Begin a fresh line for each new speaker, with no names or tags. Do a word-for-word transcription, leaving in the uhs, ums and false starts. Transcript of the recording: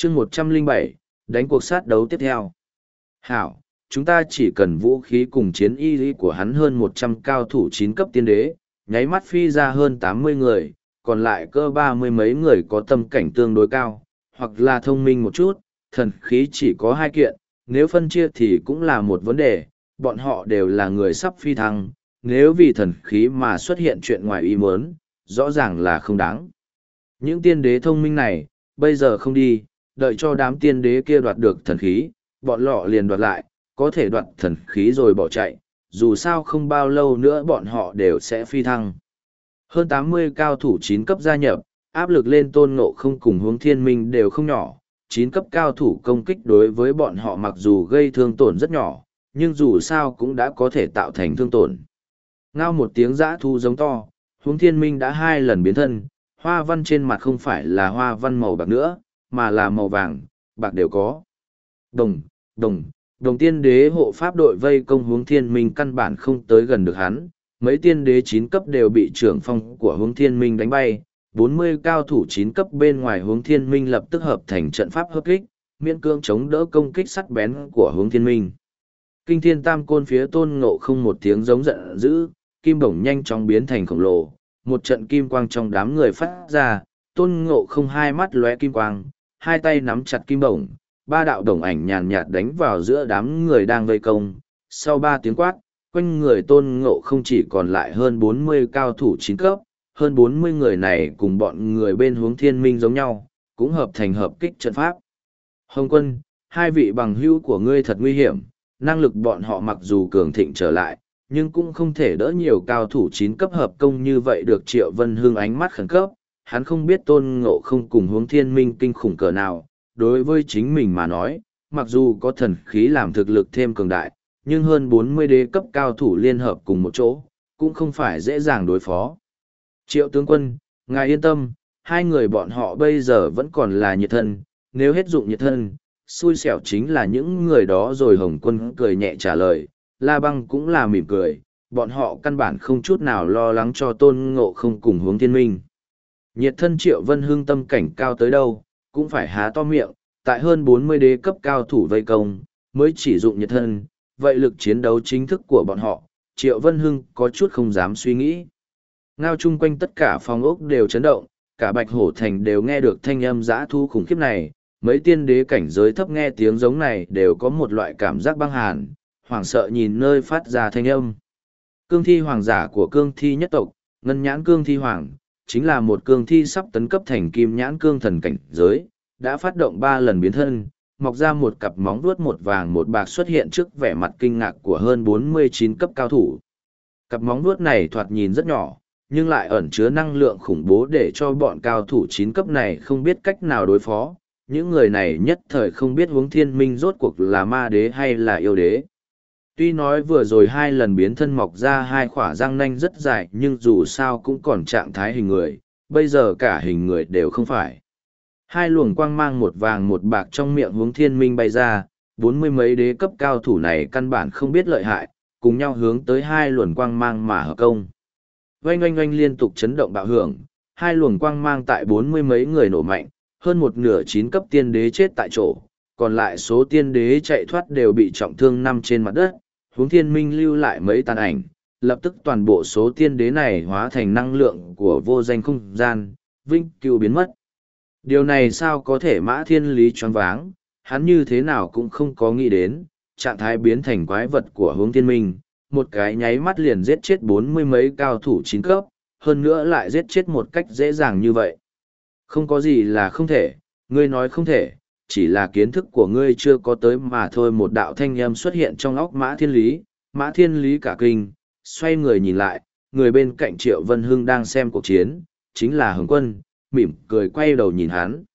chương một trăm lẻ bảy, đánh cuộc sát đấu tiếp theo. Hảo, chúng ta chỉ cần vũ khí cùng chiến y lý của hắn hơn một trăm cao thủ chín cấp tiên đế, nháy mắt phi ra hơn tám mươi người, còn lại cơ ba mươi mấy người có tâm cảnh tương đối cao, hoặc là thông minh một chút, thần khí chỉ có hai kiện, nếu phân chia thì cũng là một vấn đề, bọn họ đều là người sắp phi thăng, nếu vì thần khí mà xuất hiện chuyện ngoài ý muốn, rõ ràng là không đáng. Những tiên đế thông minh này, bây giờ không đi, đợi cho đám tiên đế kia đoạt được thần khí, bọn lọ liền đoạt lại, có thể đoạt thần khí rồi bỏ chạy, dù sao không bao lâu nữa bọn họ đều sẽ phi thăng. Hơn tám mươi cao thủ chín cấp gia nhập, áp lực lên Tôn Ngộ Không cùng Hướng Thiên Minh đều không nhỏ, chín cấp cao thủ công kích đối với bọn họ mặc dù gây thương tổn rất nhỏ, nhưng dù sao cũng đã có thể tạo thành thương tổn. Ngao một tiếng dã thu giống to, Hướng Thiên Minh đã hai lần biến thân, hoa văn trên mặt không phải là hoa văn màu bạc nữa, mà là màu vàng, bạc đều có. Đồng, đồng, đồng tiên đế hộ pháp đội vây công Hướng Thiên Minh căn bản không tới gần được hắn, mấy tiên đế chín cấp đều bị trưởng phong của Hướng Thiên Minh đánh bay, bốn mươi cao thủ chín cấp bên ngoài Hướng Thiên Minh lập tức hợp thành trận pháp hợp kích, miễn cưỡng chống đỡ công kích sắt bén của Hướng Thiên Minh. Kinh Thiên Tam Côn phía Tôn Ngộ Không một tiếng giống giận dữ, kim bổng nhanh chóng biến thành khổng lồ, một trận kim quang trong đám người phát ra, Tôn Ngộ Không hai mắt lóe kim quang, hai tay nắm chặt kim bổng, ba đạo đồng ảnh nhàn nhạt đánh vào giữa đám người đang vây công. Sau ba tiếng quát, quanh người Tôn Ngộ Không chỉ còn lại hơn bốn mươi cao thủ chín cấp, hơn bốn mươi người này cùng bọn người bên Hướng Thiên Minh giống nhau, cũng hợp thành hợp kích trận pháp. Hồng Quân, hai vị bằng hữu của ngươi thật nguy hiểm, năng lực bọn họ mặc dù cường thịnh trở lại, nhưng cũng không thể đỡ nhiều cao thủ chín cấp hợp công như vậy được. Triệu Vân Hưng ánh mắt khẩn cấp, hắn không biết Tôn Ngộ Không cùng Hướng Thiên Minh kinh khủng cỡ nào, đối với chính mình mà nói, mặc dù có thần khí làm thực lực thêm cường đại, nhưng hơn bốn mươi đế cấp cao thủ liên hợp cùng một chỗ, cũng không phải dễ dàng đối phó. Triệu tướng quân, ngài yên tâm, hai người bọn họ bây giờ vẫn còn là nhiệt thân, nếu hết dụng nhiệt thân, xui xẻo chính là những người đó rồi. Hồng Quân cười nhẹ trả lời, La Băng cũng là mỉm cười, bọn họ căn bản không chút nào lo lắng cho Tôn Ngộ Không cùng Hướng Thiên Minh. Nhiệt thân Triệu Vân Hưng tâm cảnh cao tới đâu, cũng phải há to miệng, tại hơn bốn mươi đế cấp cao thủ vây công, mới chỉ dụng nhiệt thân, vậy lực chiến đấu chính thức của bọn họ, Triệu Vân Hưng có chút không dám suy nghĩ. Ngao chung quanh tất cả phòng ốc đều chấn động, cả Bạch Hổ Thành đều nghe được thanh âm dã thu khủng khiếp này, mấy tiên đế cảnh giới thấp nghe tiếng giống này đều có một loại cảm giác băng hàn, hoảng sợ nhìn nơi phát ra thanh âm. Cương thi hoàng giả của cương thi nhất tộc, ngân nhãn cương thi hoàng, chính là một cương thi sắp tấn cấp thành kim nhãn cương thần cảnh giới, đã phát động ba lần biến thân, mọc ra một cặp móng vuốt một vàng một bạc xuất hiện trước vẻ mặt kinh ngạc của hơn bốn mươi chín cấp cao thủ. Cặp móng vuốt này thoạt nhìn rất nhỏ, nhưng lại ẩn chứa năng lượng khủng bố để cho bọn cao thủ chín cấp này không biết cách nào đối phó. Những người này nhất thời không biết Hướng Thiên Minh rốt cuộc là ma đế hay là yêu đế. Tuy nói vừa rồi hai lần biến thân mọc ra hai khỏa răng nanh rất dài, nhưng dù sao cũng còn trạng thái hình người, bây giờ cả hình người đều không phải. Hai luồng quang mang một vàng một bạc trong miệng Hướng Thiên Minh bay ra, bốn mươi mấy đế cấp cao thủ này căn bản không biết lợi hại, cùng nhau hướng tới hai luồng quang mang mà hợp công. Oanh oanh oanh liên tục chấn động bạo hưởng, hai luồng quang mang tại bốn mươi mấy người nổ mạnh, hơn một nửa chín cấp tiên đế chết tại chỗ, còn lại số tiên đế chạy thoát đều bị trọng thương nằm trên mặt đất. Hướng Thiên Minh lưu lại mấy tàn ảnh, lập tức toàn bộ số tiên đế này hóa thành năng lượng của vô danh không gian, vinh cửu biến mất. Điều này sao có thể? Mã Thiên Lý choáng váng, hắn như thế nào cũng không có nghĩ đến, trạng thái biến thành quái vật của Hướng Thiên Minh, một cái nháy mắt liền giết chết bốn mươi mấy cao thủ chín cấp, hơn nữa lại giết chết một cách dễ dàng như vậy. Không có gì là không thể, ngươi nói không thể, chỉ là kiến thức của ngươi chưa có tới mà thôi. Một đạo thanh âm xuất hiện trong óc Mã Thiên Lý, Mã Thiên Lý cả kinh, xoay người nhìn lại, người bên cạnh Triệu Vân Hưng đang xem cuộc chiến, chính là Hồng Quân, mỉm cười quay đầu nhìn hắn.